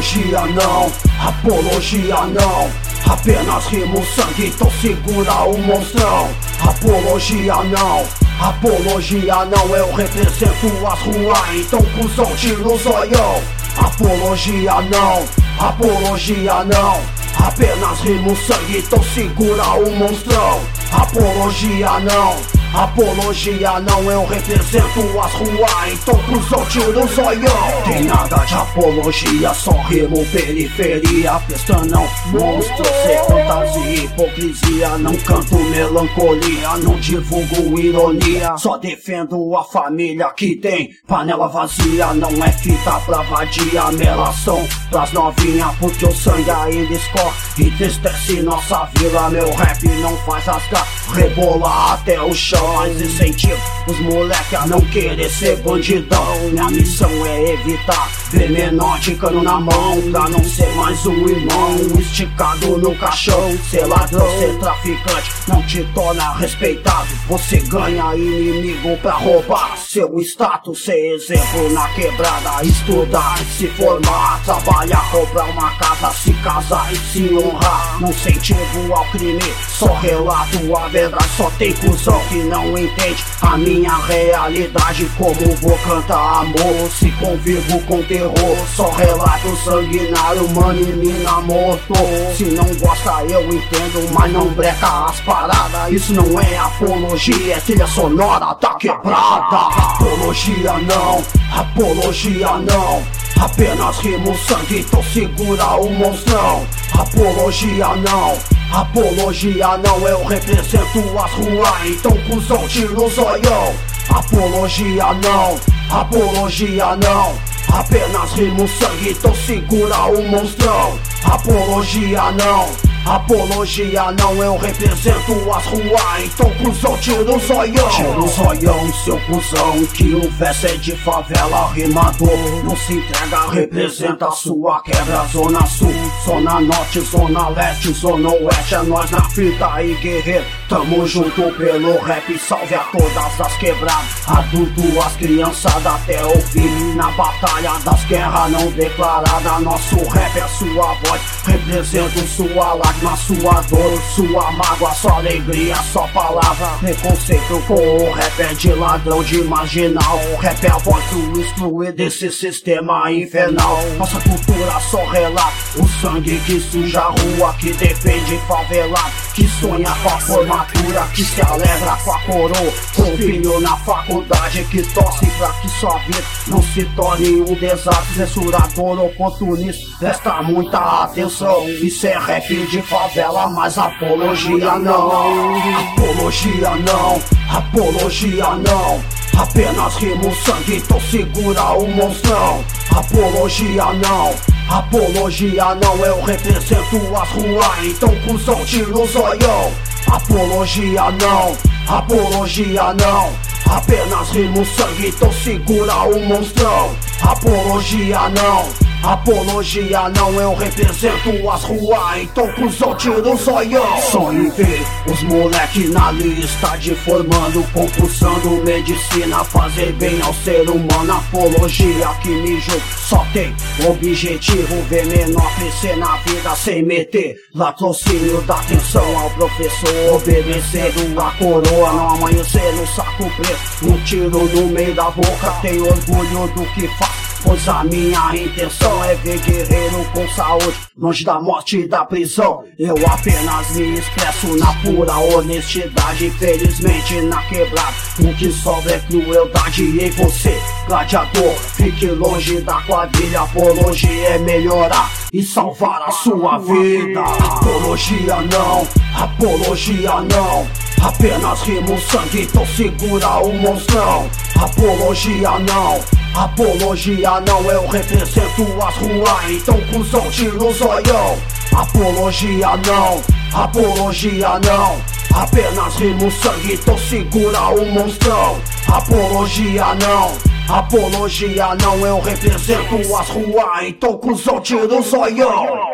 Apologia não, apologia não. Apenas rimo sangue, então segura o monstrão. Apologia não, apologia não. Eu represento as ruas, então cuzão tira o zoião. Apologia não, apologia não. Apenas rimo sangue, então segura o monstrão. Apologia não, apologia não. Eu represento as ruas, então cuzão tira o zoião. Tem nada de apologia, só rimo periferia. Festa não, monstro, sem fantasia e hipocrisia. Não canto melancolia, não divulgo ironia. Só defendo a família que tem panela vazia. Não é fita pra vadia, melação pras novinha, porque o sangue ainda escorre e entristece nossa vila. Meu rap não faz rasgar, rebolar até o chão. Mas incentivo os moleque a não querer ser bandidão. Minha missão é evitar ver menor de cano na mão, pra não ser mais um irmão esticado no caixão. Ser ladrão, ser traficante não te torna respeitado. Você ganha inimigo pra roubar seu status. Ser exemplo na quebrada, estudar e se formar, trabalhar, comprar uma casa, se casar e se honrar. Não incentivo ao crime, só relato a verdade. Só tem cuzão que não entende a minha realidade. Como vou cantar amor se convivo com terror? Só relato sanguinário, mano, e mina morto. Se não gosta eu entendo, mas não breca as paradas. Isso não é apologia, é trilha sonora da quebrada. Apologia não, apologia não. Apenas rimo sangue, então segura o monstrão. Apologia não, apologia não. Eu represento as ruas, então cuzão tira o zoião. Apologia não, apologia não. Apenas rimo sangue, então segura o monstrão. Apologia não, apologia não. Eu represento as ruas, então cuzão tira o zoião. Tira o zoião, seu cuzão, que o verso é de favela. Rimador não se entrega, representa a sua quebra. Zona sul, zona norte, zona leste, zona oeste. É nós na fita aí, guerreiro, tamo junto pelo rap. Salve a todas as quebradas, adulto, as criançadas até o fim. Na batalha das guerras não declarada, nosso rap é sua voz. Represento sua lágrima, sua dor, sua mágoa, sua alegria, sua palavra. Preconceito com o rap é de ladrão, de marginal. O rap é a voz do excluir desse sistema infernal. Nossa cultura só relata o sangue que suja a rua, que defende favelado, que sonha com a formatura, que se alegra com a coroa, com filho na faculdade, que torce pra que sua vida não se torne um desastre. Censurador oportunista, presta muita atenção. Isso é rap de favela, mas apologia não. Apologia não, apologia não. Apenas rimo sangue, então segura o monstrão. Apologia não, apologia não. Eu represento as ruas, então cuzão tira o zoião. Apologia não, apologia não. Apenas rimo sangue, então segura o monstrão. Apologia não, apologia não. Eu represento as ruas, então cuzão tira o zoião. Sonho em ver os moleque na lista de formando, concursando medicina, fazer bem ao ser humano. Apologia que me julga só tem objetivo, ver menor crescer na vida sem meter latrocínio. Dá atenção ao professor, obedecendo a coroa, não amanhecer no saco preto, um tiro no meio da boca. Tenho orgulho do que faço, pois a minha intenção é ver guerreiro com saúde, longe da morte e da prisão. Eu apenas me expresso na pura honestidade. Infelizmente na quebrada o que sobra é crueldade. E você, gladiador, fique longe da quadrilha. Apologia é melhorar e salvar a sua vida. Apologia não, apologia não. Apenas rimo sangue, então segura o monstrão. Apologia não, apologia não. Eu represento as ruas, então cuzão tira o zoião. Apologia não, apologia não. Apenas rimo sangue, então segura o monstrão. Apologia não, apologia não. Eu represento as ruas, então cuzão tira o zoião.